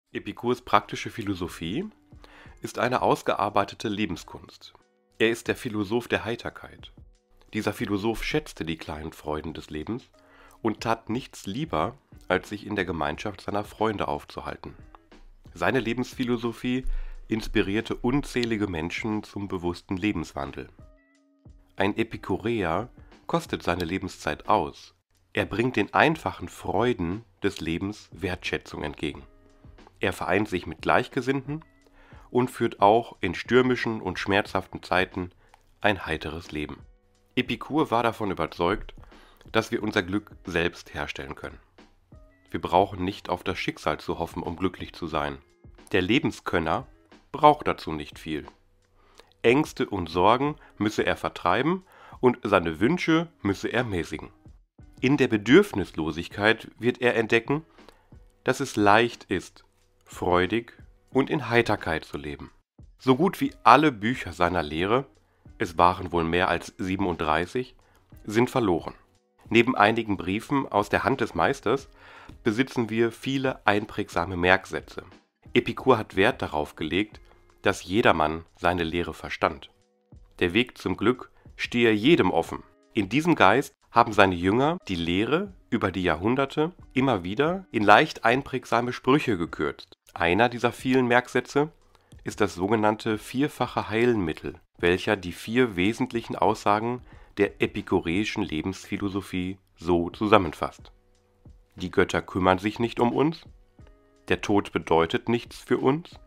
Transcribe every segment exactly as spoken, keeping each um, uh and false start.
Epikurs praktische Philosophie ist eine ausgearbeitete Lebenskunst. Er ist der Philosoph der Heiterkeit. Dieser Philosoph schätzte die kleinen Freuden des Lebens und tat nichts lieber, als sich in der Gemeinschaft seiner Freunde aufzuhalten. Seine Lebensphilosophie inspirierte unzählige Menschen zum bewussten Lebenswandel. Ein Epikureer kostet seine Lebenszeit aus. Er bringt den einfachen Freuden des Lebens Wertschätzung entgegen. Er vereint sich mit Gleichgesinnten und führt auch in stürmischen und schmerzhaften Zeiten ein heiteres Leben. Epikur war davon überzeugt, dass wir unser Glück selbst herstellen können. Wir brauchen nicht auf das Schicksal zu hoffen, um glücklich zu sein. Der Lebenskönner braucht dazu nicht viel. Ängste und Sorgen müsse er vertreiben und seine Wünsche müsse er mäßigen. In der Bedürfnislosigkeit wird er entdecken, dass es leicht ist, freudig und in Heiterkeit zu leben. So gut wie alle Bücher seiner Lehre, es waren wohl mehr als siebenunddreißig, sind verloren. Neben einigen Briefen aus der Hand des Meisters besitzen wir viele einprägsame Merksätze. Epikur hat Wert darauf gelegt, dass jedermann seine Lehre verstand. Der Weg zum Glück stehe jedem offen. In diesem Geist haben seine Jünger die Lehre über die Jahrhunderte immer wieder in leicht einprägsame Sprüche gekürzt. Einer dieser vielen Merksätze ist das sogenannte vierfache Heilmittel, welcher die vier wesentlichen Aussagen der epikureischen Lebensphilosophie so zusammenfasst. Die Götter kümmern sich nicht um uns, der Tod bedeutet nichts für uns,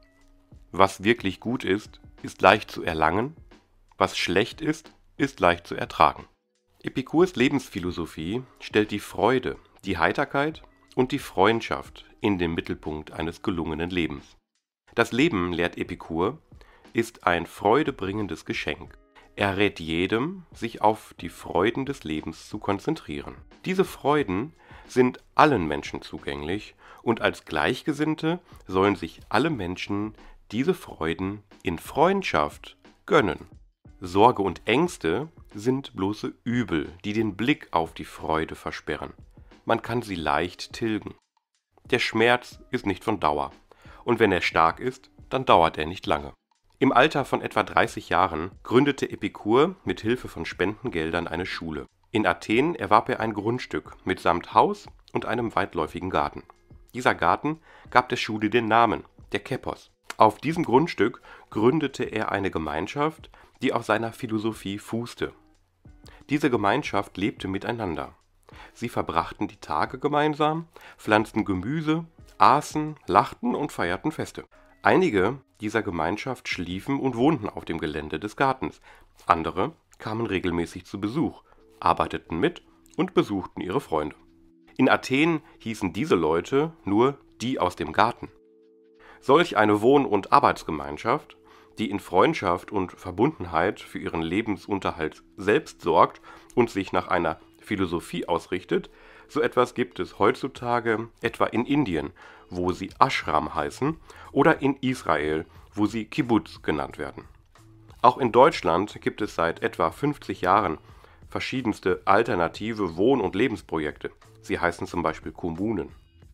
was wirklich gut ist, ist leicht zu erlangen, was schlecht ist, ist leicht zu ertragen. Epikurs Lebensphilosophie stellt die Freude, die Heiterkeit und die Freundschaft in den Mittelpunkt eines gelungenen Lebens. Das Leben, lehrt Epikur, ist ein freudebringendes Geschenk. Er rät jedem, sich auf die Freuden des Lebens zu konzentrieren. Diese Freuden sind allen Menschen zugänglich und als Gleichgesinnte sollen sich alle Menschen diese Freuden in Freundschaft gönnen. Sorge und Ängste sind bloße Übel, die den Blick auf die Freude versperren. Man kann sie leicht tilgen. Der Schmerz ist nicht von Dauer, und wenn er stark ist, dann dauert er nicht lange. Im Alter von etwa dreißig Jahren gründete Epikur mit Hilfe von Spendengeldern eine Schule. In Athen erwarb er ein Grundstück mitsamt Haus und einem weitläufigen Garten. Dieser Garten gab der Schule den Namen, der Kepos. Auf diesem Grundstück gründete er eine Gemeinschaft, die auf seiner Philosophie fußte. Diese Gemeinschaft lebte miteinander. Sie verbrachten die Tage gemeinsam, pflanzten Gemüse, aßen, lachten und feierten Feste. Einige dieser Gemeinschaft schliefen und wohnten auf dem Gelände des Gartens. Andere kamen regelmäßig zu Besuch, arbeiteten mit und besuchten ihre Freunde. In Athen hießen diese Leute nur die aus dem Garten. Solch eine Wohn- und Arbeitsgemeinschaft, die in Freundschaft und Verbundenheit für ihren Lebensunterhalt selbst sorgt und sich nach einer Philosophie ausrichtet, so etwas gibt es heutzutage etwa in Indien, wo sie Ashram heißen, oder in Israel, wo sie Kibbutz genannt werden. Auch in Deutschland gibt es seit etwa fünfzig Jahren verschiedenste alternative Wohn- und Lebensprojekte. Sie heißen zum Beispiel Kommunen.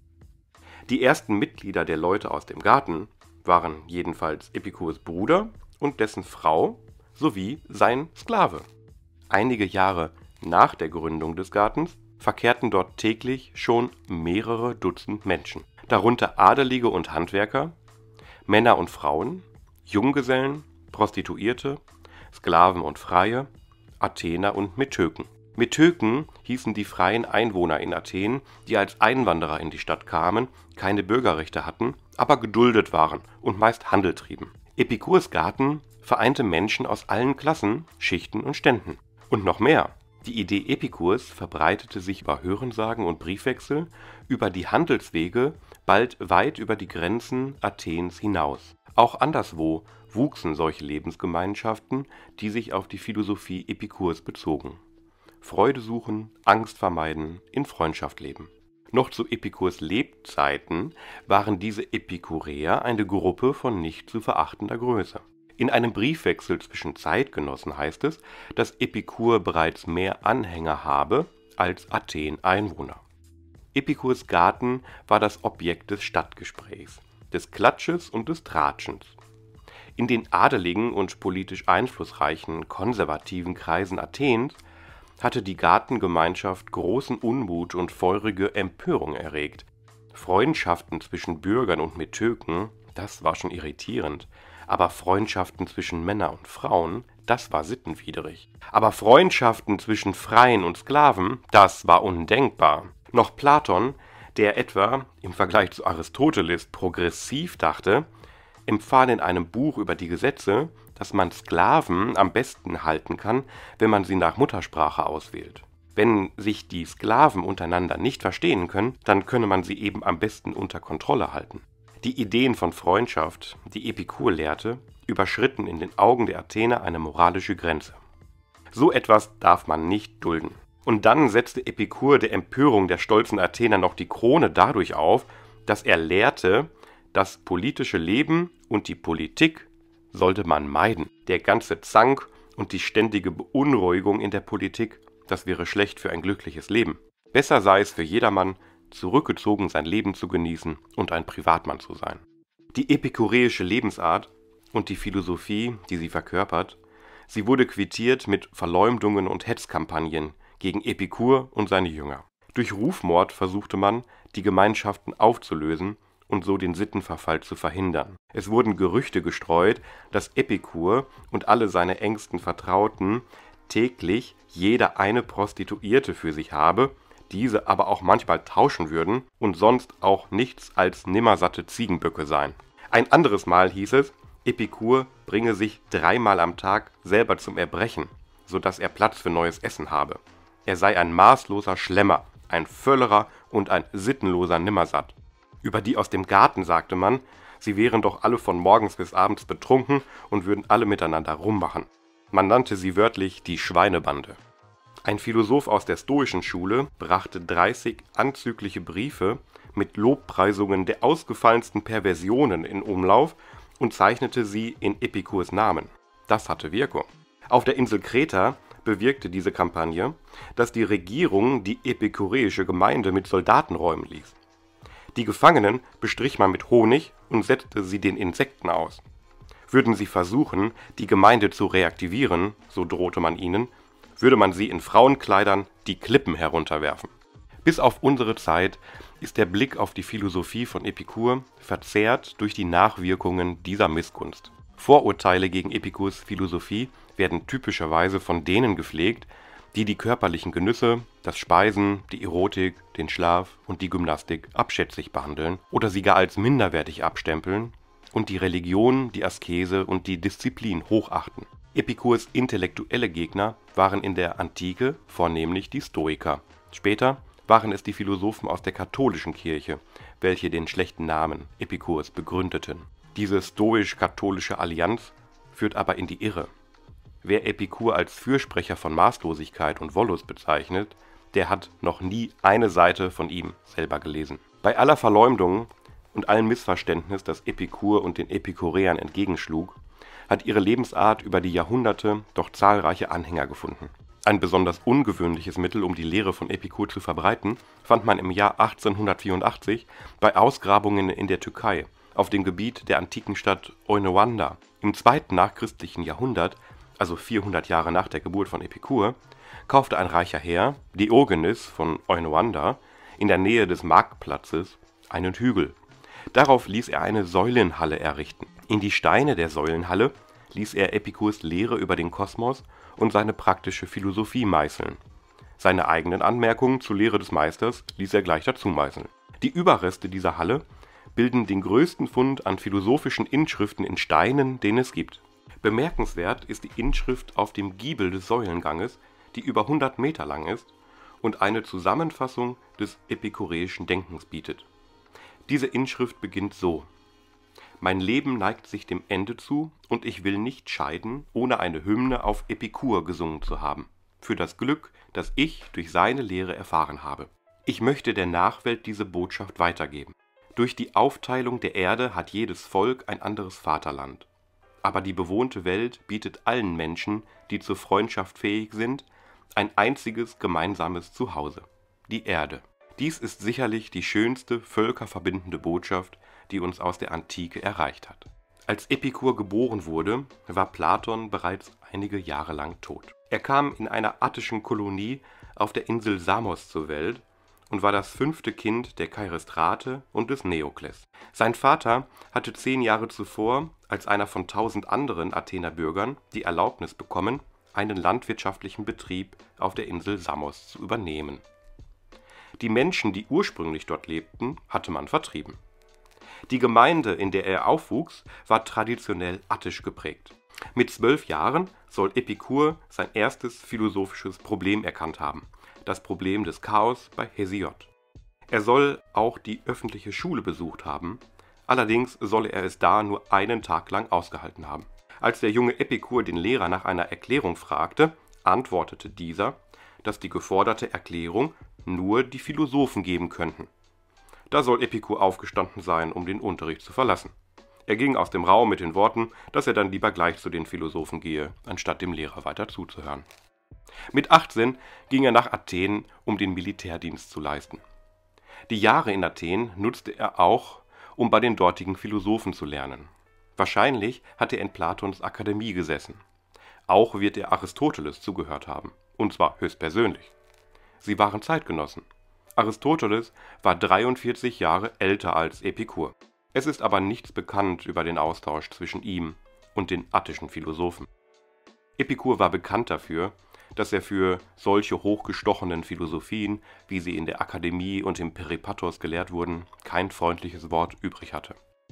Die ersten Mitglieder der Leute aus dem Garten waren jedenfalls Epikurs Bruder und dessen Frau sowie sein Sklave. Einige Jahre nach der Gründung des Gartens verkehrten dort täglich schon mehrere Dutzend Menschen, darunter Adelige und Handwerker, Männer und Frauen, Junggesellen, Prostituierte, Sklaven und Freie, Athener und Metöken. Metöken hießen die freien Einwohner in Athen, die als Einwanderer in die Stadt kamen, keine Bürgerrechte hatten, aber geduldet waren und meist Handel trieben. Epikurs Garten vereinte Menschen aus allen Klassen, Schichten und Ständen. Und noch mehr. Die Idee Epikurs verbreitete sich über Hörensagen und Briefwechsel, über die Handelswege, bald weit über die Grenzen Athens hinaus. Auch anderswo wuchsen solche Lebensgemeinschaften, die sich auf die Philosophie Epikurs bezogen. Freude suchen, Angst vermeiden, in Freundschaft leben. Noch zu Epikurs Lebzeiten waren diese Epikureer eine Gruppe von nicht zu verachtender Größe. In einem Briefwechsel zwischen Zeitgenossen heißt es, dass Epikur bereits mehr Anhänger habe als Athen Einwohner. Epikurs Garten war das Objekt des Stadtgesprächs, des Klatsches und des Tratschens. In den adeligen und politisch einflussreichen konservativen Kreisen Athens hatte die Gartengemeinschaft großen Unmut und feurige Empörung erregt. Freundschaften zwischen Bürgern und Metöken, das war schon irritierend, aber Freundschaften zwischen Männern und Frauen, das war sittenwidrig. Aber Freundschaften zwischen Freien und Sklaven, das war undenkbar. Noch Platon, der etwa im Vergleich zu Aristoteles progressiv dachte, empfahl in einem Buch über die Gesetze, dass man Sklaven am besten halten kann, wenn man sie nach Muttersprache auswählt. Wenn sich die Sklaven untereinander nicht verstehen können, dann könne man sie eben am besten unter Kontrolle halten. Die Ideen von Freundschaft, die Epikur lehrte, überschritten in den Augen der Athener eine moralische Grenze. So etwas darf man nicht dulden. Und dann setzte Epikur der Empörung der stolzen Athener noch die Krone dadurch auf, dass er lehrte, das politische Leben und die Politik sollte man meiden. Der ganze Zank und die ständige Beunruhigung in der Politik, das wäre schlecht für ein glückliches Leben. Besser sei es für jedermann, zurückgezogen sein Leben zu genießen und ein Privatmann zu sein. Die epikureische Lebensart und die Philosophie, die sie verkörpert, sie wurde quittiert mit Verleumdungen und Hetzkampagnen gegen Epikur und seine Jünger. Durch Rufmord versuchte man, die Gemeinschaften aufzulösen und so den Sittenverfall zu verhindern. Es wurden Gerüchte gestreut, dass Epikur und alle seine engsten Vertrauten täglich jeder eine Prostituierte für sich habe, diese aber auch manchmal tauschen würden und sonst auch nichts als nimmersatte Ziegenböcke seien. Ein anderes Mal hieß es, Epikur bringe sich dreimal am Tag selber zum Erbrechen, sodass er Platz für neues Essen habe. Er sei ein maßloser Schlemmer, ein Völlerer und ein sittenloser Nimmersatt. Über die aus dem Garten sagte man, sie wären doch alle von morgens bis abends betrunken und würden alle miteinander rummachen. Man nannte sie wörtlich die Schweinebande. Ein Philosoph aus der stoischen Schule brachte dreißig anzügliche Briefe mit Lobpreisungen der ausgefallensten Perversionen in Umlauf und zeichnete sie in Epikurs Namen. Das hatte Wirkung. Auf der Insel Kreta bewirkte diese Kampagne, dass die Regierung die epikureische Gemeinde mit Soldaten räumen ließ. Die Gefangenen bestrich man mit Honig und setzte sie den Insekten aus. Würden sie versuchen, die Gemeinde zu reaktivieren, so drohte man ihnen, würde man sie in Frauenkleidern die Klippen herunterwerfen. Bis auf unsere Zeit ist der Blick auf die Philosophie von Epikur verzerrt durch die Nachwirkungen dieser Missgunst. Vorurteile gegen Epikurs Philosophie werden typischerweise von denen gepflegt, die die körperlichen Genüsse, das Speisen, die Erotik, den Schlaf und die Gymnastik abschätzig behandeln oder sie gar als minderwertig abstempeln und die Religion, die Askese und die Disziplin hochachten. Epikurs intellektuelle Gegner waren in der Antike vornehmlich die Stoiker. Später waren es die Philosophen aus der katholischen Kirche, welche den schlechten Namen Epikurs begründeten. Diese stoisch-katholische Allianz führt aber in die Irre. Wer Epikur als Fürsprecher von Maßlosigkeit und Wollust bezeichnet, der hat noch nie eine Seite von ihm selber gelesen. Bei aller Verleumdung und allem Missverständnis, das Epikur und den Epikureern entgegenschlug, hat ihre Lebensart über die Jahrhunderte doch zahlreiche Anhänger gefunden. Ein besonders ungewöhnliches Mittel, um die Lehre von Epikur zu verbreiten, fand man im Jahr achtzehnhundertvierundachtzig bei Ausgrabungen in der Türkei auf dem Gebiet der antiken Stadt Oynowanda. Im zweiten nachchristlichen Jahrhundert, also vierhundert Jahre nach der Geburt von Epikur, kaufte ein reicher Herr, Diogenes von Oynowanda, in der Nähe des Marktplatzes einen Hügel. Darauf ließ er eine Säulenhalle errichten. In die Steine der Säulenhalle ließ er Epikurs Lehre über den Kosmos und seine praktische Philosophie meißeln. Seine eigenen Anmerkungen zur Lehre des Meisters ließ er gleich dazu meißeln. Die Überreste dieser Halle bilden den größten Fund an philosophischen Inschriften in Steinen, den es gibt. Bemerkenswert ist die Inschrift auf dem Giebel des Säulenganges, die über hundert Meter lang ist und eine Zusammenfassung des epikureischen Denkens bietet. Diese Inschrift beginnt so: Mein Leben neigt sich dem Ende zu, und ich will nicht scheiden, ohne eine Hymne auf Epikur gesungen zu haben, für das Glück, das ich durch seine Lehre erfahren habe. Ich möchte der Nachwelt diese Botschaft weitergeben. Durch die Aufteilung der Erde hat jedes Volk ein anderes Vaterland. Aber die bewohnte Welt bietet allen Menschen, die zur Freundschaft fähig sind, ein einziges gemeinsames Zuhause: die Erde. Dies ist sicherlich die schönste völkerverbindende Botschaft, die uns aus der Antike erreicht hat. Als Epikur geboren wurde, war Platon bereits einige Jahre lang tot. Er kam in einer attischen Kolonie auf der Insel Samos zur Welt und war das fünfte Kind der Chairestrate und des Neokles. Sein Vater hatte zehn Jahre zuvor als einer von tausend anderen Athener Bürgern die Erlaubnis bekommen, einen landwirtschaftlichen Betrieb auf der Insel Samos zu übernehmen. Die Menschen, die ursprünglich dort lebten, hatte man vertrieben. Die Gemeinde, in der er aufwuchs, war traditionell attisch geprägt. Mit zwölf Jahren soll Epikur sein erstes philosophisches Problem erkannt haben: das Problem des Chaos bei Hesiod. Er soll auch die öffentliche Schule besucht haben, allerdings solle er es da nur einen Tag lang ausgehalten haben. Als der junge Epikur den Lehrer nach einer Erklärung fragte, antwortete dieser, dass die geforderte Erklärung nur die Philosophen geben könnten. Da soll Epikur aufgestanden sein, um den Unterricht zu verlassen. Er ging aus dem Raum mit den Worten, dass er dann lieber gleich zu den Philosophen gehe, anstatt dem Lehrer weiter zuzuhören. Mit achtzehn ging er nach Athen, um den Militärdienst zu leisten. Die Jahre in Athen nutzte er auch, um bei den dortigen Philosophen zu lernen. Wahrscheinlich hat er in Platons Akademie gesessen. Auch wird er Aristoteles zugehört haben, und zwar höchstpersönlich. Sie waren Zeitgenossen. Aristoteles war dreiundvierzig Jahre älter als Epikur. Es ist aber nichts bekannt über den Austausch zwischen ihm und den attischen Philosophen. Epikur war bekannt dafür, dass er für solche hochgestochenen Philosophien, wie sie in der Akademie und im Peripatos gelehrt wurden, kein freundliches Wort übrig hatte.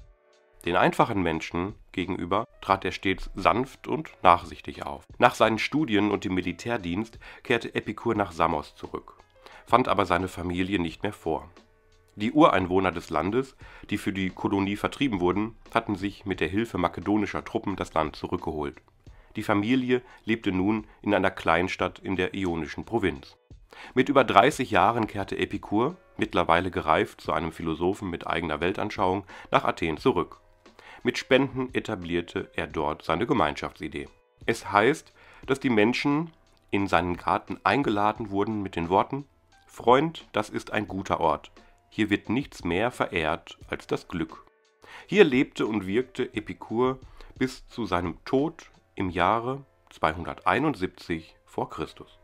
Den einfachen Menschen gegenüber trat er stets sanft und nachsichtig auf. Nach seinen Studien und dem Militärdienst kehrte Epikur nach Samos zurück, fand aber seine Familie nicht mehr vor. Die Ureinwohner des Landes, die für die Kolonie vertrieben wurden, hatten sich mit der Hilfe makedonischer Truppen das Land zurückgeholt. Die Familie lebte nun in einer Kleinstadt in der ionischen Provinz. Mit über dreißig Jahren kehrte Epikur, mittlerweile gereift zu einem Philosophen mit eigener Weltanschauung, nach Athen zurück. Mit Spenden etablierte er dort seine Gemeinschaftsidee. Es heißt, dass die Menschen in seinen Garten eingeladen wurden mit den Worten: »Freund, das ist ein guter Ort. Hier wird nichts mehr verehrt als das Glück.« Hier lebte und wirkte Epikur bis zu seinem Tod im Jahre zweihunderteinundsiebzig vor Christus.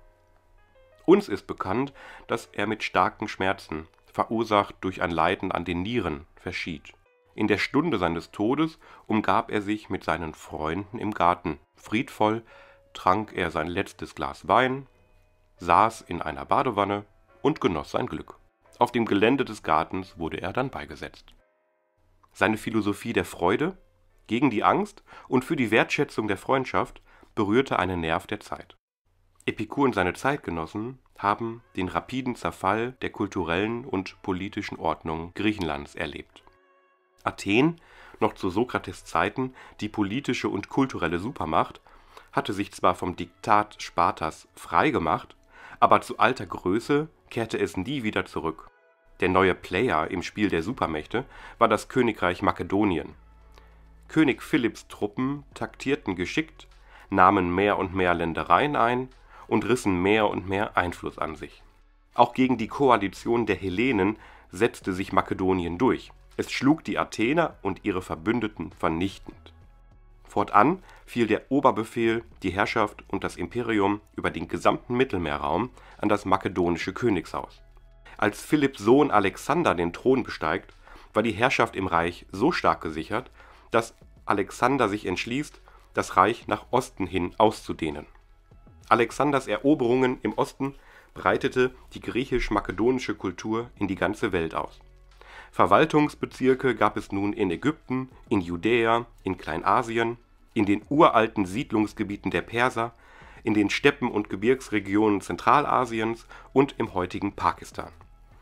Uns ist bekannt, dass er mit starken Schmerzen, verursacht durch ein Leiden an den Nieren, verschied. In der Stunde seines Todes umgab er sich mit seinen Freunden im Garten. Friedvoll trank er sein letztes Glas Wein, saß in einer Badewanne und genoss sein Glück. Auf dem Gelände des Gartens wurde er dann beigesetzt. Seine Philosophie der Freude gegen die Angst und für die Wertschätzung der Freundschaft berührte einen Nerv der Zeit. Epikur und seine Zeitgenossen haben den rapiden Zerfall der kulturellen und politischen Ordnung Griechenlands erlebt. Athen, noch zu Sokrates' Zeiten die politische und kulturelle Supermacht, hatte sich zwar vom Diktat Spartas freigemacht, aber zu alter Größe kehrte es nie wieder zurück. Der neue Player im Spiel der Supermächte war das Königreich Makedonien. König Philipps Truppen taktierten geschickt, nahmen mehr und mehr Ländereien ein und rissen mehr und mehr Einfluss an sich. Auch gegen die Koalition der Hellenen setzte sich Makedonien durch. Es schlug die Athener und ihre Verbündeten vernichtend. Fortan fiel der Oberbefehl, die Herrschaft und das Imperium über den gesamten Mittelmeerraum an das makedonische Königshaus. Als Philipps Sohn Alexander den Thron besteigt, war die Herrschaft im Reich so stark gesichert, dass Alexander sich entschließt, das Reich nach Osten hin auszudehnen. Alexanders Eroberungen im Osten breitete die griechisch-makedonische Kultur in die ganze Welt aus. Verwaltungsbezirke gab es nun in Ägypten, in Judäa, in Kleinasien, in den uralten Siedlungsgebieten der Perser, in den Steppen- und Gebirgsregionen Zentralasiens und im heutigen Pakistan.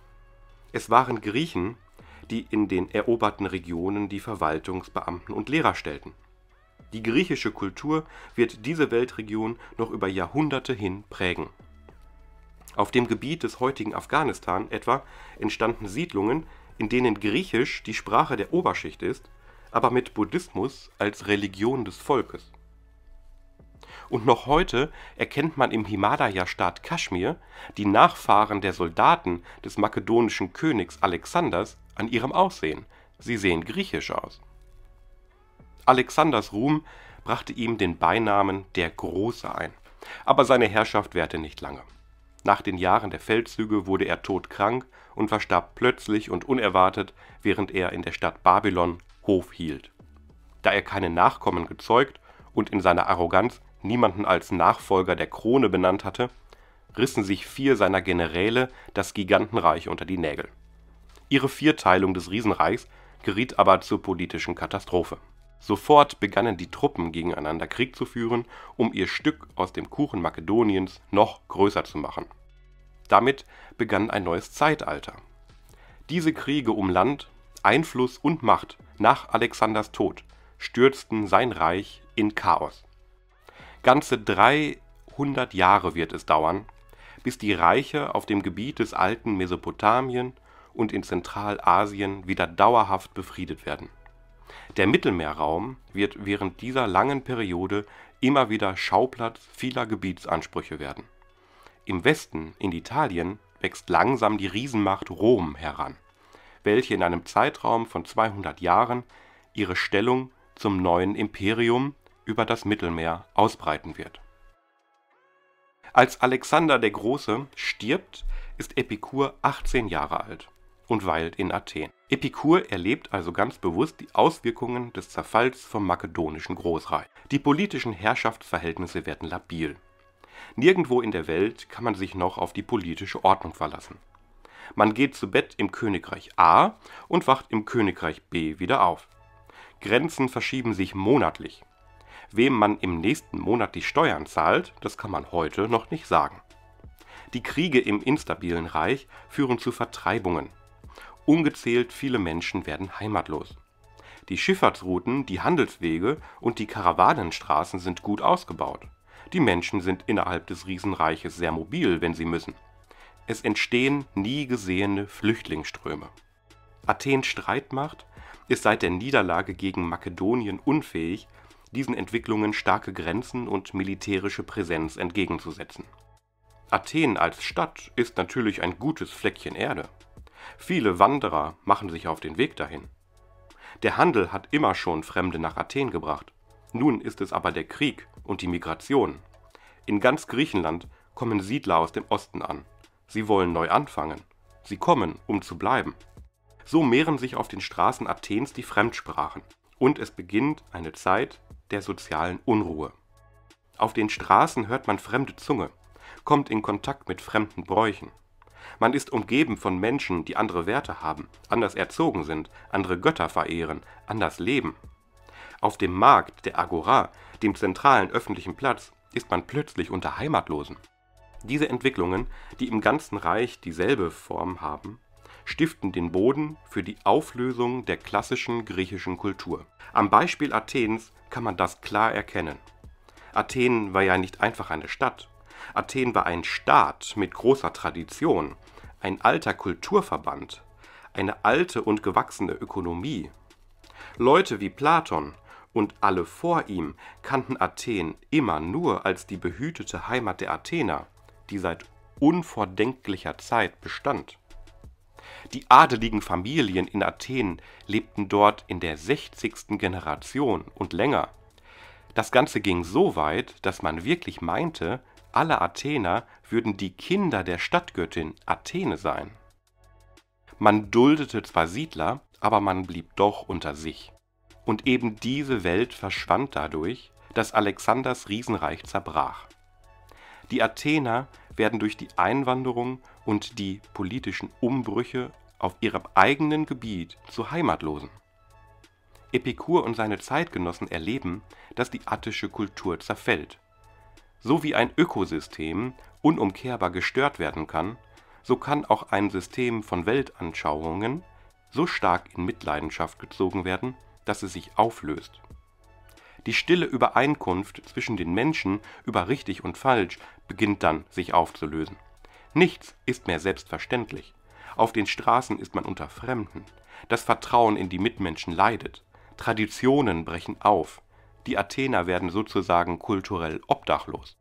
Es waren Griechen, die in den eroberten Regionen die Verwaltungsbeamten und Lehrer stellten. Die griechische Kultur wird diese Weltregion noch über Jahrhunderte hin prägen. Auf dem Gebiet des heutigen Afghanistan etwa entstanden Siedlungen, in denen Griechisch die Sprache der Oberschicht ist, aber mit Buddhismus als Religion des Volkes. Und noch heute erkennt man im Himalaya-Staat Kaschmir die Nachfahren der Soldaten des makedonischen Königs Alexanders an ihrem Aussehen. Sie sehen griechisch aus. Alexanders Ruhm brachte ihm den Beinamen der Große ein, aber seine Herrschaft währte nicht lange. Nach den Jahren der Feldzüge wurde er todkrank und verstarb plötzlich und unerwartet, während er in der Stadt Babylon Hof hielt. Da er keine Nachkommen gezeugt und in seiner Arroganz niemanden als Nachfolger der Krone benannt hatte, rissen sich vier seiner Generäle das Gigantenreich unter die Nägel. Ihre Vierteilung des Riesenreichs geriet aber zur politischen Katastrophe. Sofort begannen die Truppen gegeneinander Krieg zu führen, um ihr Stück aus dem Kuchen Makedoniens noch größer zu machen. Damit begann ein neues Zeitalter. Diese Kriege um Land, Einfluss und Macht nach Alexanders Tod stürzten sein Reich in Chaos. Ganze dreihundert Jahre wird es dauern, bis die Reiche auf dem Gebiet des alten Mesopotamien und in Zentralasien wieder dauerhaft befriedet werden. Der Mittelmeerraum wird während dieser langen Periode immer wieder Schauplatz vieler Gebietsansprüche werden. Im Westen, in Italien, wächst langsam die Riesenmacht Rom heran, welche in einem Zeitraum von zweihundert Jahren ihre Stellung zum neuen Imperium über das Mittelmeer ausbreiten wird. Als Alexander der Große stirbt, ist Epikur achtzehn Jahre alt und weilt in Athen. Epikur erlebt also ganz bewusst die Auswirkungen des Zerfalls vom makedonischen Großreich. Die politischen Herrschaftsverhältnisse werden labil. Nirgendwo in der Welt kann man sich noch auf die politische Ordnung verlassen. Man geht zu Bett im Königreich A und wacht im Königreich B wieder auf. Grenzen verschieben sich monatlich. Wem man im nächsten Monat die Steuern zahlt, das kann man heute noch nicht sagen. Die Kriege im instabilen Reich führen zu Vertreibungen. Ungezählt viele Menschen werden heimatlos. Die Schifffahrtsrouten, die Handelswege und die Karawanenstraßen sind gut ausgebaut. Die Menschen sind innerhalb des Riesenreiches sehr mobil, wenn sie müssen. Es entstehen nie gesehene Flüchtlingsströme. Athens Streitmacht ist seit der Niederlage gegen Makedonien unfähig, diesen Entwicklungen starke Grenzen und militärische Präsenz entgegenzusetzen. Athen als Stadt ist natürlich ein gutes Fleckchen Erde. Viele Wanderer machen sich auf den Weg dahin. Der Handel hat immer schon Fremde nach Athen gebracht. Nun ist es aber der Krieg und die Migration. In ganz Griechenland kommen Siedler aus dem Osten an. Sie wollen neu anfangen. Sie kommen, um zu bleiben. So mehren sich auf den Straßen Athens die Fremdsprachen. Und es beginnt eine Zeit der sozialen Unruhe. Auf den Straßen hört man fremde Zunge, kommt in Kontakt mit fremden Bräuchen. Man ist umgeben von Menschen, die andere Werte haben, anders erzogen sind, andere Götter verehren, anders leben. Auf dem Markt, der Agora, dem zentralen öffentlichen Platz, ist man plötzlich unter Heimatlosen. Diese Entwicklungen, die im ganzen Reich dieselbe Form haben, stiften den Boden für die Auflösung der klassischen griechischen Kultur. Am Beispiel Athens kann man das klar erkennen. Athen war ja nicht einfach eine Stadt. Athen war ein Staat mit großer Tradition, ein alter Kulturverband, eine alte und gewachsene Ökonomie. Leute wie Platon und alle vor ihm kannten Athen immer nur als die behütete Heimat der Athener, die seit unvordenklicher Zeit bestand. Die adeligen Familien in Athen lebten dort in der sechzigsten Generation und länger. Das Ganze ging so weit, dass man wirklich meinte, alle Athener würden die Kinder der Stadtgöttin Athene sein. Man duldete zwar Siedler, aber man blieb doch unter sich. Und eben diese Welt verschwand dadurch, dass Alexanders Riesenreich zerbrach. Die Athener werden durch die Einwanderung und die politischen Umbrüche auf ihrem eigenen Gebiet zu Heimatlosen. Epikur und seine Zeitgenossen erleben, dass die attische Kultur zerfällt. So wie ein Ökosystem unumkehrbar gestört werden kann, so kann auch ein System von Weltanschauungen so stark in Mitleidenschaft gezogen werden, dass es sich auflöst. Die stille Übereinkunft zwischen den Menschen über richtig und falsch beginnt dann sich aufzulösen. Nichts ist mehr selbstverständlich. Auf den Straßen ist man unter Fremden. Das Vertrauen in die Mitmenschen leidet. Traditionen brechen auf. Die Athener werden sozusagen kulturell obdachlos.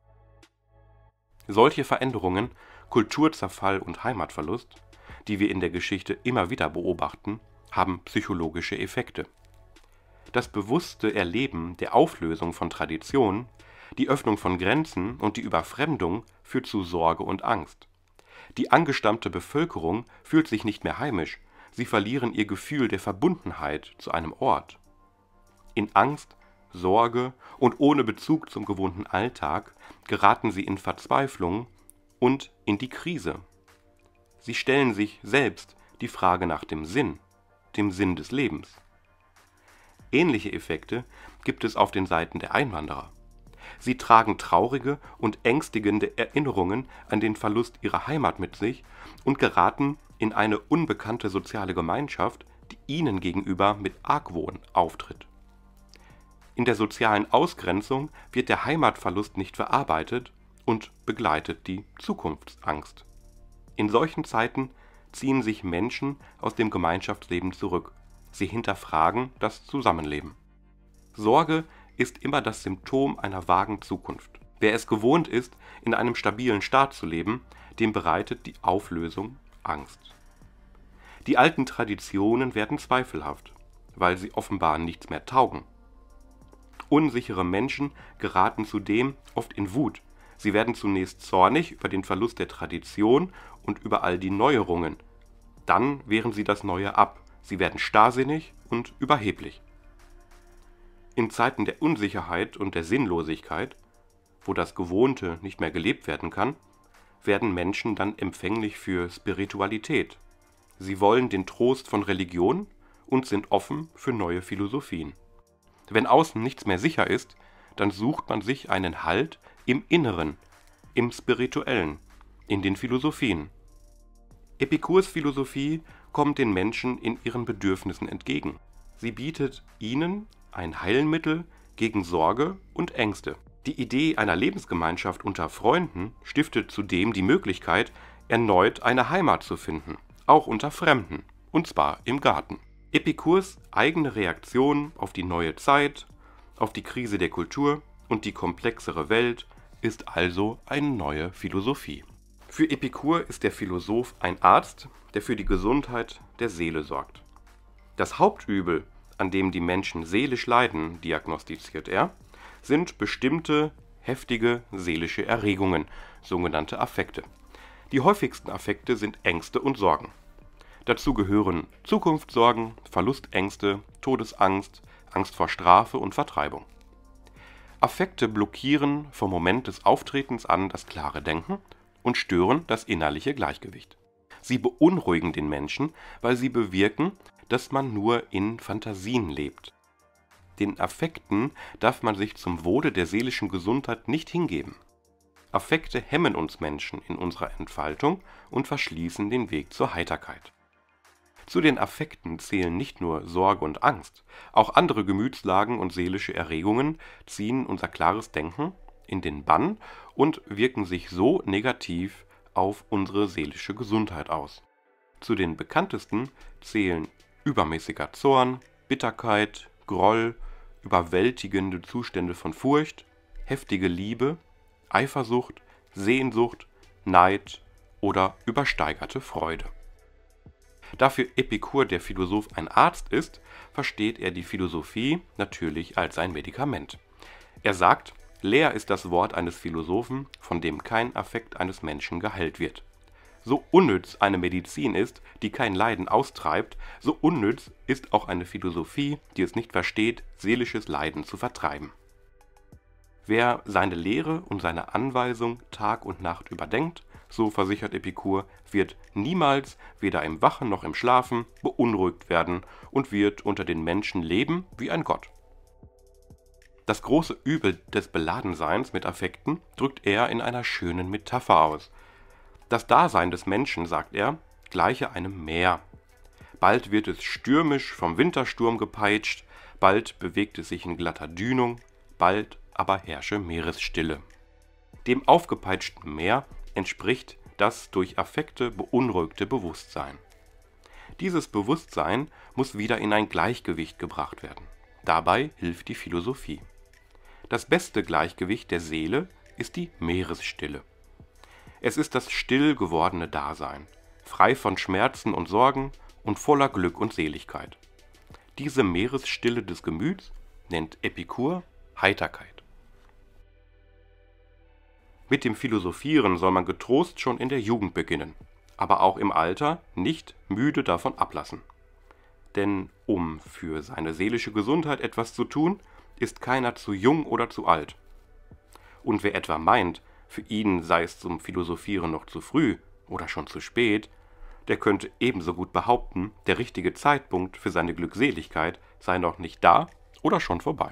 Solche Veränderungen, Kulturzerfall und Heimatverlust, die wir in der Geschichte immer wieder beobachten, haben psychologische Effekte. Das bewusste Erleben der Auflösung von Traditionen, die Öffnung von Grenzen und die Überfremdung führt zu Sorge und Angst. Die angestammte Bevölkerung fühlt sich nicht mehr heimisch, sie verlieren ihr Gefühl der Verbundenheit zu einem Ort. In Angst, Sorge und ohne Bezug zum gewohnten Alltag geraten sie in Verzweiflung und in die Krise. Sie stellen sich selbst die Frage nach dem Sinn, dem Sinn des Lebens. Ähnliche Effekte gibt es auf den Seiten der Einwanderer. Sie tragen traurige und ängstigende Erinnerungen an den Verlust ihrer Heimat mit sich und geraten in eine unbekannte soziale Gemeinschaft, die ihnen gegenüber mit Argwohn auftritt. In der sozialen Ausgrenzung wird der Heimatverlust nicht verarbeitet und begleitet die Zukunftsangst. In solchen Zeiten ziehen sich Menschen aus dem Gemeinschaftsleben zurück. Sie hinterfragen das Zusammenleben. Sorge ist immer das Symptom einer vagen Zukunft. Wer es gewohnt ist, in einem stabilen Staat zu leben, dem bereitet die Auflösung Angst. Die alten Traditionen werden zweifelhaft, weil sie offenbar nichts mehr taugen. Unsichere Menschen geraten zudem oft in Wut. Sie werden zunächst zornig über den Verlust der Tradition und über all die Neuerungen. Dann wehren sie das Neue ab. Sie werden starrsinnig und überheblich. In Zeiten der Unsicherheit und der Sinnlosigkeit, wo das Gewohnte nicht mehr gelebt werden kann, werden Menschen dann empfänglich für Spiritualität. Sie wollen den Trost von Religion und sind offen für neue Philosophien. Wenn außen nichts mehr sicher ist, dann sucht man sich einen Halt im Inneren, im Spirituellen, in den Philosophien. Epikurs Philosophie kommt den Menschen in ihren Bedürfnissen entgegen. Sie bietet ihnen ein Heilmittel gegen Sorge und Ängste. Die Idee einer Lebensgemeinschaft unter Freunden stiftet zudem die Möglichkeit, erneut eine Heimat zu finden, auch unter Fremden, und zwar im Garten. Epikurs eigene Reaktion auf die neue Zeit, auf die Krise der Kultur und die komplexere Welt ist also eine neue Philosophie. Für Epikur ist der Philosoph ein Arzt, der für die Gesundheit der Seele sorgt. Das Hauptübel, an dem die Menschen seelisch leiden, diagnostiziert er, sind bestimmte heftige seelische Erregungen, sogenannte Affekte. Die häufigsten Affekte sind Ängste und Sorgen. Dazu gehören Zukunftssorgen, Verlustängste, Todesangst, Angst vor Strafe und Vertreibung. Affekte blockieren vom Moment des Auftretens an das klare Denken und stören das innerliche Gleichgewicht. Sie beunruhigen den Menschen, weil sie bewirken, dass man nur in Fantasien lebt. Den Affekten darf man sich zum Wohle der seelischen Gesundheit nicht hingeben. Affekte hemmen uns Menschen in unserer Entfaltung und verschließen den Weg zur Heiterkeit. Zu den Affekten zählen nicht nur Sorge und Angst, auch andere Gemütslagen und seelische Erregungen ziehen unser klares Denken in den Bann und wirken sich so negativ auf unsere seelische Gesundheit aus. Zu den bekanntesten zählen übermäßiger Zorn, Bitterkeit, Groll, überwältigende Zustände von Furcht, heftige Liebe, Eifersucht, Sehnsucht, Neid oder übersteigerte Freude. Da für Epikur der Philosoph ein Arzt ist, versteht er die Philosophie natürlich als ein Medikament. Er sagt, leer ist das Wort eines Philosophen, von dem kein Affekt eines Menschen geheilt wird. So unnütz eine Medizin ist, die kein Leiden austreibt, so unnütz ist auch eine Philosophie, die es nicht versteht, seelisches Leiden zu vertreiben. Wer seine Lehre und seine Anweisung Tag und Nacht überdenkt, so versichert Epikur, wird niemals, weder im Wachen noch im Schlafen, beunruhigt werden und wird unter den Menschen leben wie ein Gott. Das große Übel des Beladenseins mit Affekten drückt er in einer schönen Metapher aus. Das Dasein des Menschen, sagt er, gleiche einem Meer. Bald wird es stürmisch vom Wintersturm gepeitscht, bald bewegt es sich in glatter Dünung, bald aber herrsche Meeresstille. Dem aufgepeitschten Meer entspricht das durch Affekte beunruhigte Bewusstsein. Dieses Bewusstsein muss wieder in ein Gleichgewicht gebracht werden. Dabei hilft die Philosophie. Das beste Gleichgewicht der Seele ist die Meeresstille. Es ist das still gewordene Dasein, frei von Schmerzen und Sorgen und voller Glück und Seligkeit. Diese Meeresstille des Gemüts nennt Epikur Heiterkeit. Mit dem Philosophieren soll man getrost schon in der Jugend beginnen, aber auch im Alter nicht müde davon ablassen. Denn um für seine seelische Gesundheit etwas zu tun, ist keiner zu jung oder zu alt. Und wer etwa meint, für ihn sei es zum Philosophieren noch zu früh oder schon zu spät, der könnte ebenso gut behaupten, der richtige Zeitpunkt für seine Glückseligkeit sei noch nicht da oder schon vorbei.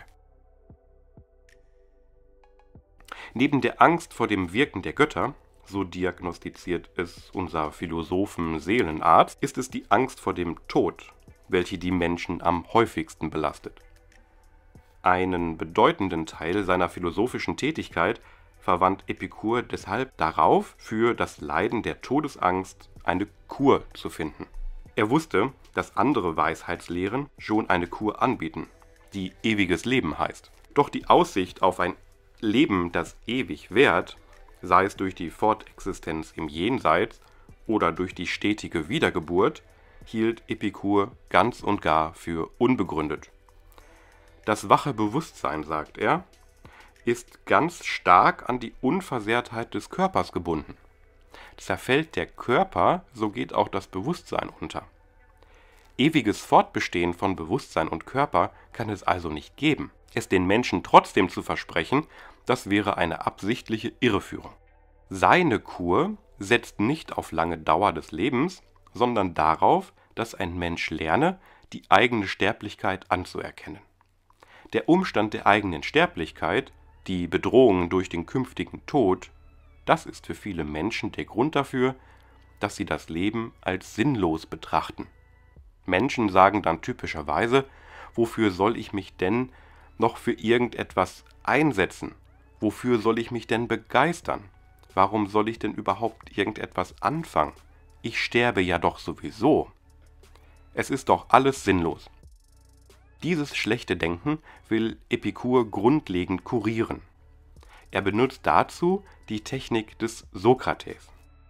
Neben der Angst vor dem Wirken der Götter, so diagnostiziert es unser Philosophen-Seelenarzt, ist es die Angst vor dem Tod, welche die Menschen am häufigsten belastet. Einen bedeutenden Teil seiner philosophischen Tätigkeit verwandt Epikur deshalb darauf, für das Leiden der Todesangst eine Kur zu finden. Er wusste, dass andere Weisheitslehren schon eine Kur anbieten, die ewiges Leben heißt. Doch die Aussicht auf ein Leben, das ewig währt, sei es durch die Fortexistenz im Jenseits oder durch die stetige Wiedergeburt, hielt Epikur ganz und gar für unbegründet. Das wache Bewusstsein, sagt er, ist ganz stark an die Unversehrtheit des Körpers gebunden. Zerfällt der Körper, so geht auch das Bewusstsein unter. Ewiges Fortbestehen von Bewusstsein und Körper kann es also nicht geben. Es den Menschen trotzdem zu versprechen, das wäre eine absichtliche Irreführung. Seine Kur setzt nicht auf lange Dauer des Lebens, sondern darauf, dass ein Mensch lerne, die eigene Sterblichkeit anzuerkennen. Der Umstand der eigenen Sterblichkeit, die Bedrohung durch den künftigen Tod, das ist für viele Menschen der Grund dafür, dass sie das Leben als sinnlos betrachten. Menschen sagen dann typischerweise, wofür soll ich mich denn noch für irgendetwas einsetzen? Wofür soll ich mich denn begeistern? Warum soll ich denn überhaupt irgendetwas anfangen? Ich sterbe ja doch sowieso. Es ist doch alles sinnlos. Dieses schlechte Denken will Epikur grundlegend kurieren. Er benutzt dazu die Technik des Sokrates.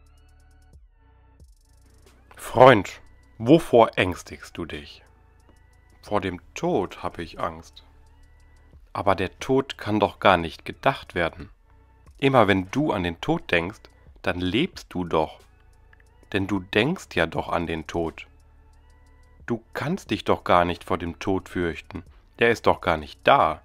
Freund, wovor ängstigst du dich? Vor dem Tod habe ich Angst. Aber der Tod kann doch gar nicht gedacht werden. Immer wenn du an den Tod denkst, dann lebst du doch. Denn du denkst ja doch an den Tod. Du kannst dich doch gar nicht vor dem Tod fürchten. Der ist doch gar nicht da.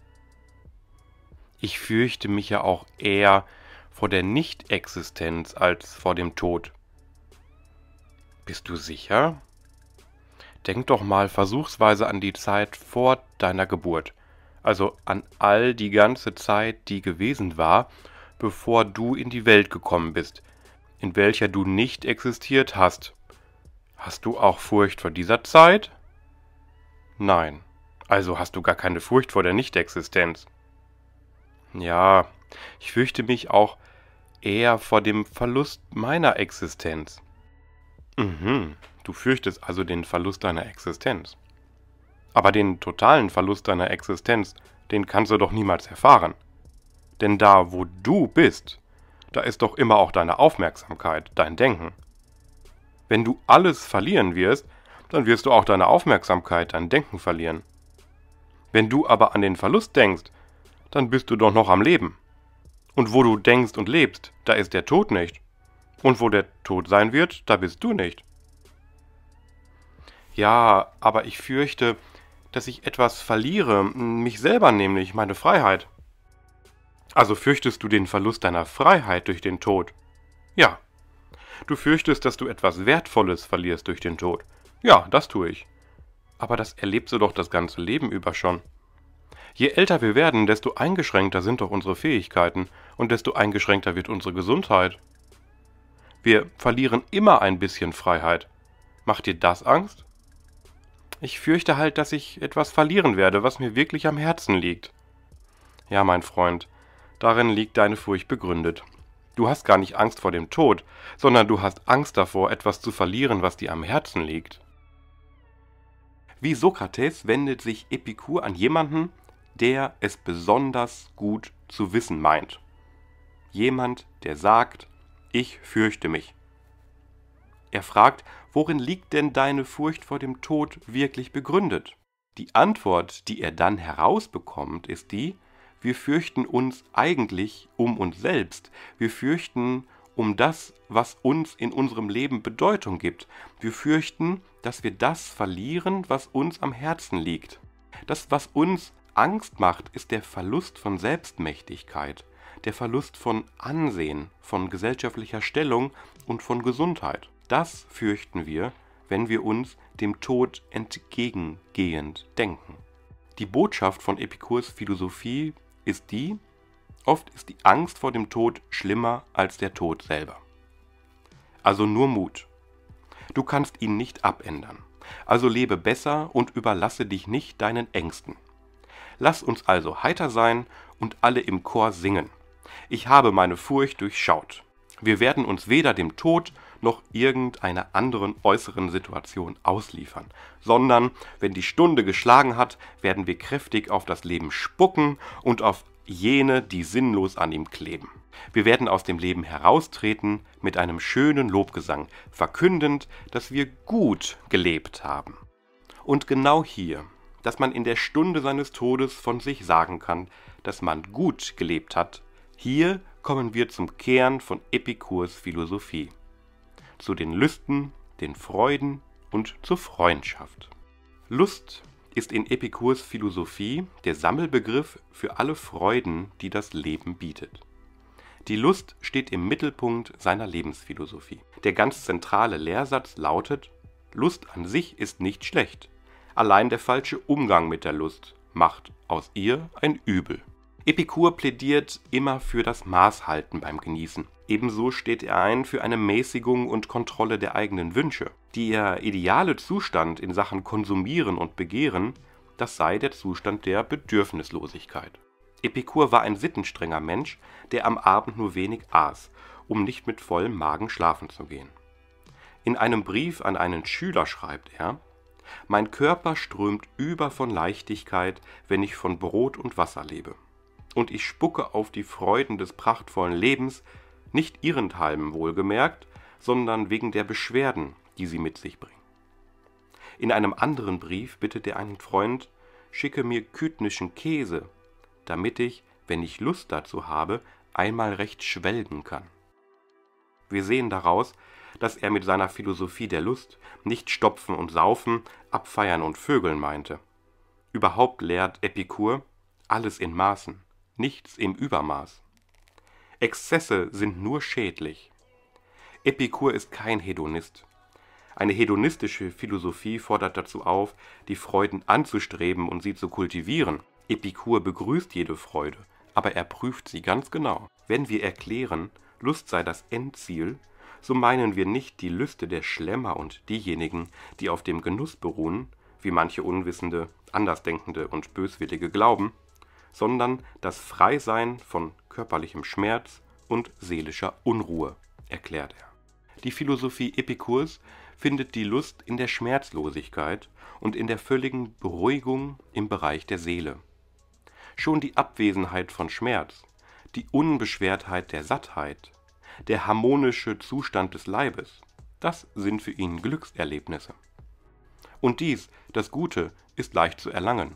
Ich fürchte mich ja auch eher vor der Nichtexistenz als vor dem Tod. Bist du sicher? Denk doch mal versuchsweise an die Zeit vor deiner Geburt. Also an all die ganze Zeit, die gewesen war, bevor du in die Welt gekommen bist, in welcher du nicht existiert hast. Hast du auch Furcht vor dieser Zeit? Nein. Also hast du gar keine Furcht vor der Nichtexistenz. Ja, ich fürchte mich auch eher vor dem Verlust meiner Existenz. Mhm, du fürchtest also den Verlust deiner Existenz. Aber den totalen Verlust deiner Existenz, den kannst du doch niemals erfahren. Denn da, wo du bist, da ist doch immer auch deine Aufmerksamkeit, dein Denken. Wenn du alles verlieren wirst, dann wirst du auch deine Aufmerksamkeit, dein Denken verlieren. Wenn du aber an den Verlust denkst, dann bist du doch noch am Leben. Und wo du denkst und lebst, da ist der Tod nicht. Und wo der Tod sein wird, da bist du nicht. Ja, aber ich fürchte, dass ich etwas verliere, mich selber nämlich, meine Freiheit. Also fürchtest du den Verlust deiner Freiheit durch den Tod? Ja. Du fürchtest, dass du etwas Wertvolles verlierst durch den Tod? Ja, das tue ich. Aber das erlebst du doch das ganze Leben über schon. Je älter wir werden, desto eingeschränkter sind doch unsere Fähigkeiten und desto eingeschränkter wird unsere Gesundheit. Wir verlieren immer ein bisschen Freiheit. Macht dir das Angst? Ich fürchte halt, dass ich etwas verlieren werde, was mir wirklich am Herzen liegt. Ja, mein Freund, darin liegt deine Furcht begründet. Du hast gar nicht Angst vor dem Tod, sondern du hast Angst davor, etwas zu verlieren, was dir am Herzen liegt. Wie Sokrates wendet sich Epikur an jemanden, der es besonders gut zu wissen meint. Jemand, der sagt, ich fürchte mich. Er fragt, worin liegt denn deine Furcht vor dem Tod wirklich begründet? Die Antwort, die er dann herausbekommt, ist die: Wir fürchten uns eigentlich um uns selbst. Wir fürchten um das, was uns in unserem Leben Bedeutung gibt. Wir fürchten, dass wir das verlieren, was uns am Herzen liegt. Das, was uns Angst macht, ist der Verlust von Selbstmächtigkeit, der Verlust von Ansehen, von gesellschaftlicher Stellung und von Gesundheit. Das fürchten wir, wenn wir uns dem Tod entgegengehend denken. Die Botschaft von Epikurs Philosophie ist die: Oft ist die Angst vor dem Tod schlimmer als der Tod selber. Also nur Mut. Du kannst ihn nicht abändern. Also lebe besser und überlasse dich nicht deinen Ängsten. Lass uns also heiter sein und alle im Chor singen. Ich habe meine Furcht durchschaut. Wir werden uns weder dem Tod noch irgendeiner anderen äußeren Situation ausliefern, sondern, wenn die Stunde geschlagen hat, werden wir kräftig auf das Leben spucken und auf jene, die sinnlos an ihm kleben. Wir werden aus dem Leben heraustreten mit einem schönen Lobgesang, verkündend, dass wir gut gelebt haben. Und genau hier, dass man in der Stunde seines Todes von sich sagen kann, dass man gut gelebt hat, hier kommen wir zum Kern von Epikurs Philosophie, zu den Lüsten, den Freuden und zur Freundschaft. Lust ist in Epikurs Philosophie der Sammelbegriff für alle Freuden, die das Leben bietet. Die Lust steht im Mittelpunkt seiner Lebensphilosophie. Der ganz zentrale Lehrsatz lautet: Lust an sich ist nicht schlecht. Allein der falsche Umgang mit der Lust macht aus ihr ein Übel. Epikur plädiert immer für das Maßhalten beim Genießen. Ebenso steht er ein für eine Mäßigung und Kontrolle der eigenen Wünsche. Der ideale Zustand in Sachen Konsumieren und Begehren, das sei der Zustand der Bedürfnislosigkeit. Epikur war ein sittenstrenger Mensch, der am Abend nur wenig aß, um nicht mit vollem Magen schlafen zu gehen. In einem Brief an einen Schüler schreibt er: Mein Körper strömt über von Leichtigkeit, wenn ich von Brot und Wasser lebe. Und ich spucke auf die Freuden des prachtvollen Lebens, nicht ihrenthalben wohlgemerkt, sondern wegen der Beschwerden, die sie mit sich bringen. In einem anderen Brief bittet er einen Freund: Schicke mir kythnischen Käse, damit ich, wenn ich Lust dazu habe, einmal recht schwelgen kann. Wir sehen daraus, dass er mit seiner Philosophie der Lust nicht Stopfen und Saufen, Abfeiern und Vögeln meinte. Überhaupt lehrt Epikur: Alles in Maßen, nichts im Übermaß. Exzesse sind nur schädlich. Epikur ist kein Hedonist. Eine hedonistische Philosophie fordert dazu auf, die Freuden anzustreben und sie zu kultivieren. Epikur begrüßt jede Freude, aber er prüft sie ganz genau. Wenn wir erklären, Lust sei das Endziel, so meinen wir nicht die Lüste der Schlemmer und diejenigen, die auf dem Genuss beruhen, wie manche Unwissende, Andersdenkende und Böswillige glauben, sondern das Freisein von körperlichem Schmerz und seelischer Unruhe, erklärt er. Die Philosophie Epikurs findet die Lust in der Schmerzlosigkeit und in der völligen Beruhigung im Bereich der Seele. Schon die Abwesenheit von Schmerz, die Unbeschwertheit der Sattheit, der harmonische Zustand des Leibes, das sind für ihn Glückserlebnisse. Und dies, das Gute, ist leicht zu erlangen.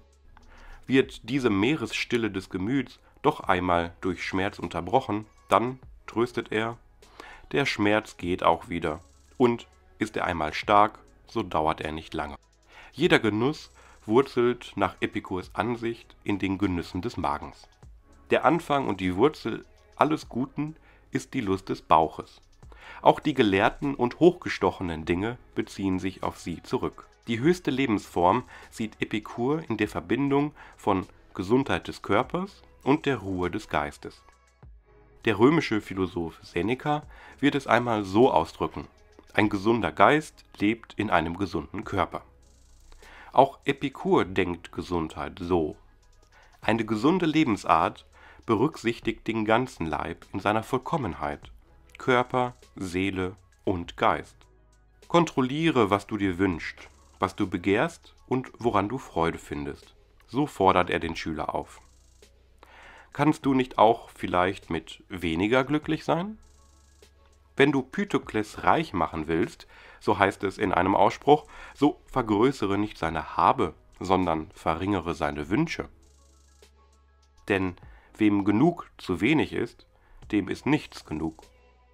Wird diese Meeresstille des Gemüts doch einmal durch Schmerz unterbrochen, dann, tröstet er, der Schmerz geht auch wieder, und ist er einmal stark, so dauert er nicht lange. Jeder Genuss wurzelt nach Epikurs Ansicht in den Genüssen des Magens. Der Anfang und die Wurzel alles Guten ist die Lust des Bauches. Auch die gelehrten und hochgestochenen Dinge beziehen sich auf sie zurück. Die höchste Lebensform sieht Epikur in der Verbindung von Gesundheit des Körpers und der Ruhe des Geistes. Der römische Philosoph Seneca wird es einmal so ausdrücken: Ein gesunder Geist lebt in einem gesunden Körper. Auch Epikur denkt Gesundheit so. Eine gesunde Lebensart berücksichtigt den ganzen Leib in seiner Vollkommenheit, Körper, Seele und Geist. Kontrolliere, was du dir wünschst, was du begehrst und woran du Freude findest. So fordert er den Schüler auf. Kannst du nicht auch vielleicht mit weniger glücklich sein? Wenn du Pythokles reich machen willst, so heißt es in einem Ausspruch, so vergrößere nicht seine Habe, sondern verringere seine Wünsche. Denn wem genug zu wenig ist, dem ist nichts genug.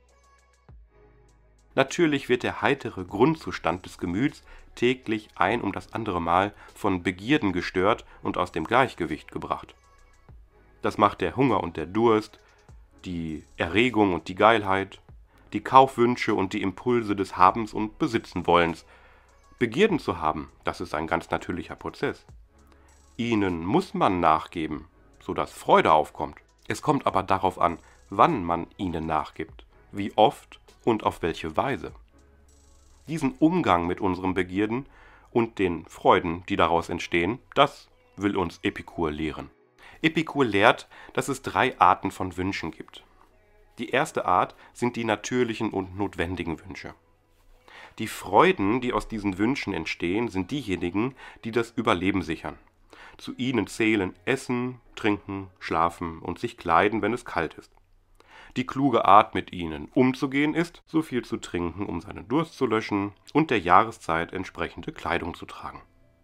Natürlich wird der heitere Grundzustand des Gemüts täglich ein um das andere Mal von Begierden gestört und aus dem Gleichgewicht gebracht. Das macht der Hunger und der Durst, die Erregung und die Geilheit, die Kaufwünsche und die Impulse des Habens und Besitzenwollens. Begierden zu haben, das ist ein ganz natürlicher Prozess. Ihnen muss man nachgeben, sodass Freude aufkommt. Es kommt aber darauf an, wann man ihnen nachgibt, wie oft und auf welche Weise. Diesen Umgang mit unseren Begierden und den Freuden, die daraus entstehen, das will uns Epikur lehren. Epikur lehrt, dass es drei Arten von Wünschen gibt. Die erste Art sind die natürlichen und notwendigen Wünsche. Die Freuden, die aus diesen Wünschen entstehen, sind diejenigen, die das Überleben sichern. Zu ihnen zählen Essen, Trinken, Schlafen und sich kleiden, wenn es kalt ist. Die kluge Art, mit ihnen umzugehen, ist, so viel zu trinken, um seinen Durst zu löschen und der Jahreszeit entsprechende Kleidung zu tragen.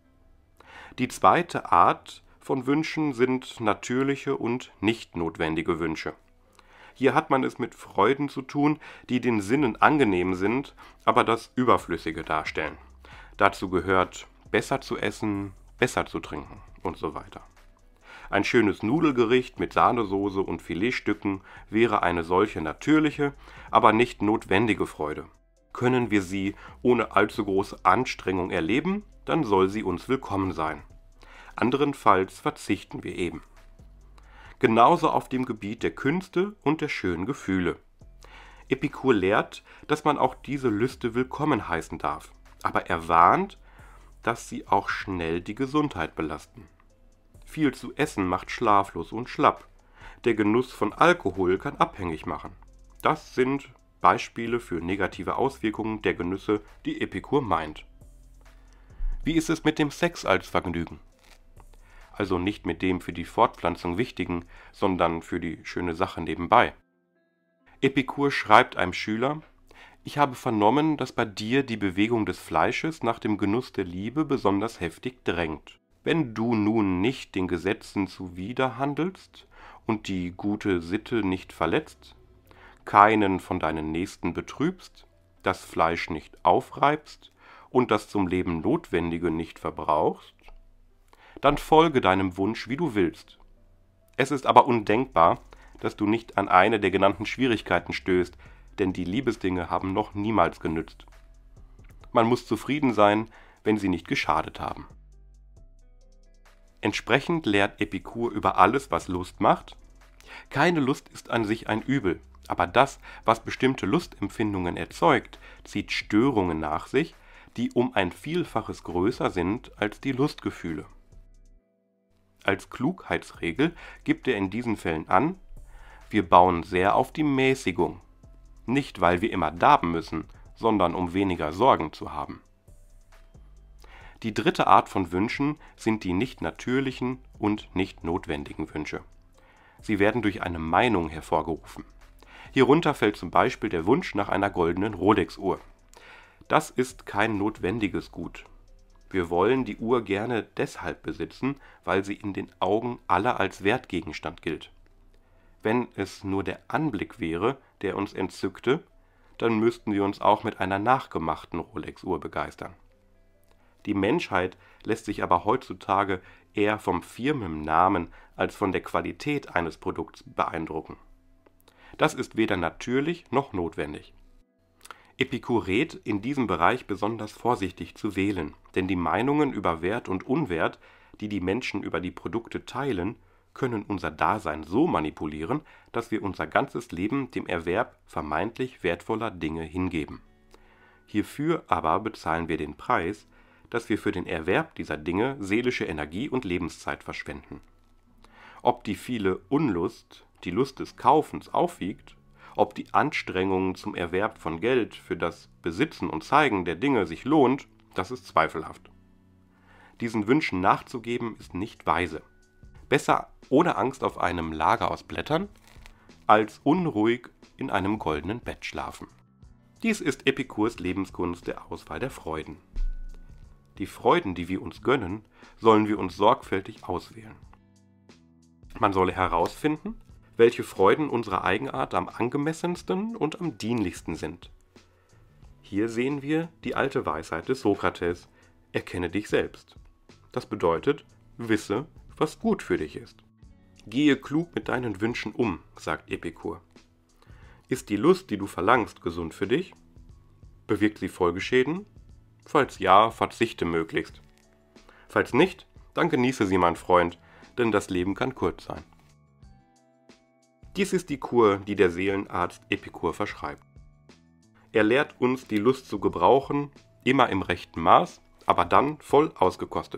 Die zweite Art von Wünschen sind natürliche und nicht notwendige Wünsche. Hier hat man es mit Freuden zu tun, die den Sinnen angenehm sind, aber das Überflüssige darstellen. Dazu gehört besser zu essen, besser zu trinken und so weiter. Ein schönes Nudelgericht mit Sahnesoße und Filetstücken wäre eine solche natürliche, aber nicht notwendige Freude. Können wir sie ohne allzu große Anstrengung erleben, dann soll sie uns willkommen sein. Anderenfalls verzichten wir eben. Genauso auf dem Gebiet der Künste und der schönen Gefühle. Epikur lehrt, dass man auch diese Lüste willkommen heißen darf, aber er warnt, dass sie auch schnell die Gesundheit belasten. Viel zu essen macht schlaflos und schlapp. Der Genuss von Alkohol kann abhängig machen. Das sind Beispiele für negative Auswirkungen der Genüsse, die Epikur meint. Wie ist es mit dem Sex als Vergnügen? Also nicht mit dem für die Fortpflanzung wichtigen, sondern für die schöne Sache nebenbei. Epikur schreibt einem Schüler: Ich habe vernommen, dass bei dir die Bewegung des Fleisches nach dem Genuss der Liebe besonders heftig drängt. Wenn du nun nicht den Gesetzen zuwider handelst und die gute Sitte nicht verletzt, keinen von deinen Nächsten betrübst, das Fleisch nicht aufreibst und das zum Leben Notwendige nicht verbrauchst, dann folge deinem Wunsch, wie du willst. Es ist aber undenkbar, dass du nicht an eine der genannten Schwierigkeiten stößt, denn die Liebesdinge haben noch niemals genützt. Man muss zufrieden sein, wenn sie nicht geschadet haben. Entsprechend lehrt Epikur über alles, was Lust macht. Keine Lust ist an sich ein Übel, aber das, was bestimmte Lustempfindungen erzeugt, zieht Störungen nach sich, die um ein Vielfaches größer sind als die Lustgefühle. Als Klugheitsregel gibt er in diesen Fällen an: Wir bauen sehr auf die Mäßigung, nicht weil wir immer darben müssen, sondern um weniger Sorgen zu haben. Die dritte Art von Wünschen sind die nicht natürlichen und nicht notwendigen Wünsche. Sie werden durch eine Meinung hervorgerufen. Hierunter fällt zum Beispiel der Wunsch nach einer goldenen Rolex-Uhr. Das ist kein notwendiges Gut. Wir wollen die Uhr gerne deshalb besitzen, weil sie in den Augen aller als Wertgegenstand gilt. Wenn es nur der Anblick wäre, der uns entzückte, dann müssten wir uns auch mit einer nachgemachten Rolex-Uhr begeistern. Die Menschheit lässt sich aber heutzutage eher vom Firmennamen als von der Qualität eines Produkts beeindrucken. Das ist weder natürlich noch notwendig. Epikur rät, in diesem Bereich besonders vorsichtig zu wählen, denn die Meinungen über Wert und Unwert, die die Menschen über die Produkte teilen, können unser Dasein so manipulieren, dass wir unser ganzes Leben dem Erwerb vermeintlich wertvoller Dinge hingeben. Hierfür aber bezahlen wir den Preis, dass wir für den Erwerb dieser Dinge seelische Energie und Lebenszeit verschwenden. Ob die viele Unlust die Lust des Kaufens aufwiegt, ob die Anstrengung zum Erwerb von Geld für das Besitzen und Zeigen der Dinge sich lohnt, das ist zweifelhaft. Diesen Wünschen nachzugeben ist nicht weise. Besser ohne Angst auf einem Lager aus Blättern, als unruhig in einem goldenen Bett schlafen. Dies ist Epikurs Lebenskunst der Auswahl der Freuden. Die Freuden, die wir uns gönnen, sollen wir uns sorgfältig auswählen. Man solle herausfinden, welche Freuden unserer Eigenart am angemessensten und am dienlichsten sind. Hier sehen wir die alte Weisheit des Sokrates: Erkenne dich selbst. Das bedeutet, wisse, was gut für dich ist. Gehe klug mit deinen Wünschen um, sagt Epikur. Ist die Lust, die du verlangst, gesund für dich? Bewirkt sie Folgeschäden? Falls ja, verzichte möglichst. Falls nicht, dann genieße sie, mein Freund, denn das Leben kann kurz sein. Dies ist die Kur, die der Seelenarzt Epikur verschreibt. Er lehrt uns, die Lust zu gebrauchen, immer im rechten Maß, aber dann voll ausgekostet.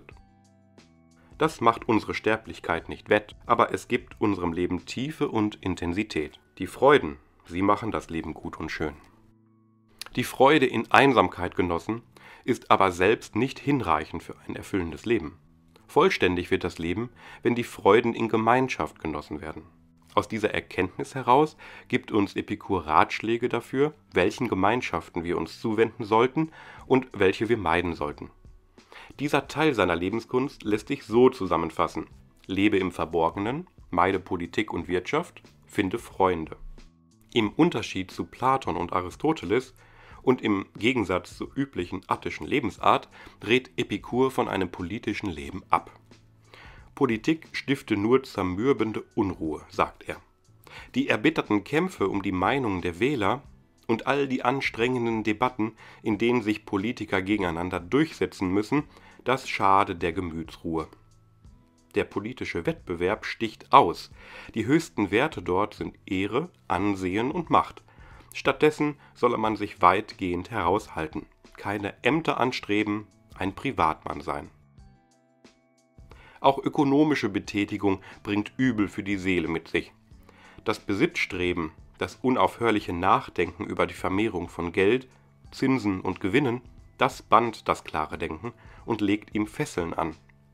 Das macht unsere Sterblichkeit nicht wett, aber es gibt unserem Leben Tiefe und Intensität. Die Freuden, sie machen das Leben gut und schön. Die Freude in Einsamkeit genossen, ist aber selbst nicht hinreichend für ein erfüllendes Leben. Vollständig wird das Leben, wenn die Freuden in Gemeinschaft genossen werden. Aus dieser Erkenntnis heraus gibt uns Epikur Ratschläge dafür, welchen Gemeinschaften wir uns zuwenden sollten und welche wir meiden sollten. Dieser Teil seiner Lebenskunst lässt sich so zusammenfassen: Lebe im Verborgenen, meide Politik und Wirtschaft, finde Freunde. Im Unterschied zu Platon und Aristoteles und im Gegensatz zur üblichen attischen Lebensart rät Epikur von einem politischen Leben ab. Politik stifte nur zermürbende Unruhe, sagt er. Die erbitterten Kämpfe um die Meinungen der Wähler und all die anstrengenden Debatten, in denen sich Politiker gegeneinander durchsetzen müssen, das schade der Gemütsruhe. Der politische Wettbewerb sticht aus. Die höchsten Werte dort sind Ehre, Ansehen und Macht. Stattdessen solle man sich weitgehend heraushalten, keine Ämter anstreben, ein Privatmann sein. Auch ökonomische Betätigung bringt Übel für die Seele mit sich. Das Besitzstreben, das unaufhörliche Nachdenken über die Vermehrung von Geld, Zinsen und Gewinnen, das bannt das klare Denken und legt ihm Fesseln an.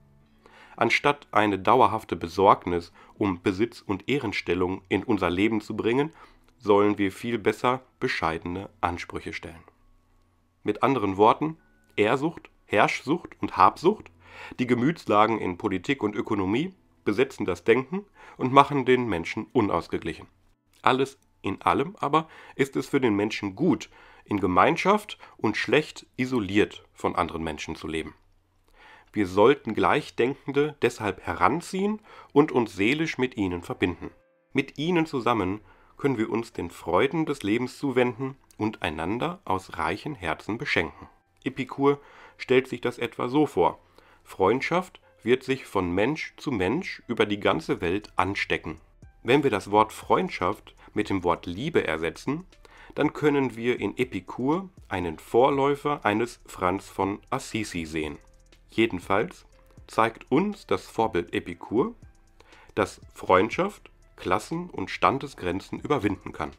Anstatt eine dauerhafte Besorgnis um Besitz und Ehrenstellung in unser Leben zu bringen, sollen wir viel besser bescheidene Ansprüche stellen. Mit anderen Worten, Ehrsucht, Herrschsucht und Habsucht, die Gemütslagen in Politik und Ökonomie, besetzen das Denken und machen den Menschen unausgeglichen. Alles in allem aber ist es für den Menschen gut, in Gemeinschaft und schlecht isoliert von anderen Menschen zu leben. Wir sollten Gleichdenkende deshalb heranziehen und uns seelisch mit ihnen verbinden. Mit ihnen zusammen können wir uns den Freuden des Lebens zuwenden und einander aus reichen Herzen beschenken. Epikur stellt sich das etwa so vor: Freundschaft wird sich von Mensch zu Mensch über die ganze Welt anstecken. Wenn wir das Wort Freundschaft mit dem Wort Liebe ersetzen, dann können wir in Epikur einen Vorläufer eines Franz von Assisi sehen. Jedenfalls zeigt uns das Vorbild Epikur, dass Freundschaft Klassen- und Standesgrenzen überwinden kann.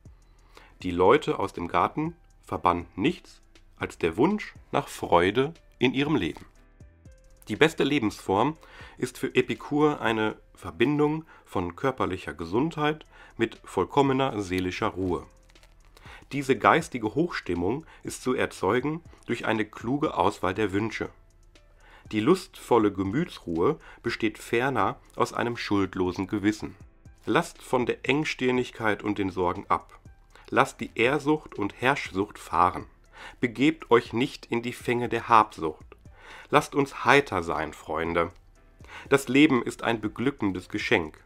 Die Leute aus dem Garten verband nichts als der Wunsch nach Freude in ihrem Leben. Die beste Lebensform ist für Epikur eine Verbindung von körperlicher Gesundheit mit vollkommener seelischer Ruhe. Diese geistige Hochstimmung ist zu erzeugen durch eine kluge Auswahl der Wünsche. Die lustvolle Gemütsruhe besteht ferner aus einem schuldlosen Gewissen. Lasst von der Engstirnigkeit und den Sorgen ab. Lasst die Ehrsucht und Herrschsucht fahren. Begebt euch nicht in die Fänge der Habsucht. Lasst uns heiter sein, Freunde. Das Leben ist ein beglückendes Geschenk.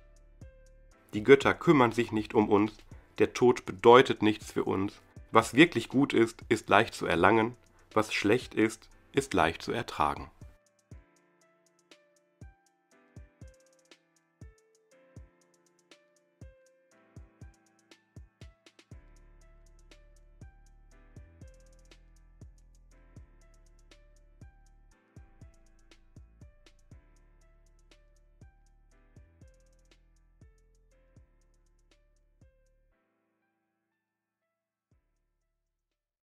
Die Götter kümmern sich nicht um uns, der Tod bedeutet nichts für uns. Was wirklich gut ist, ist leicht zu erlangen, was schlecht ist, ist leicht zu ertragen.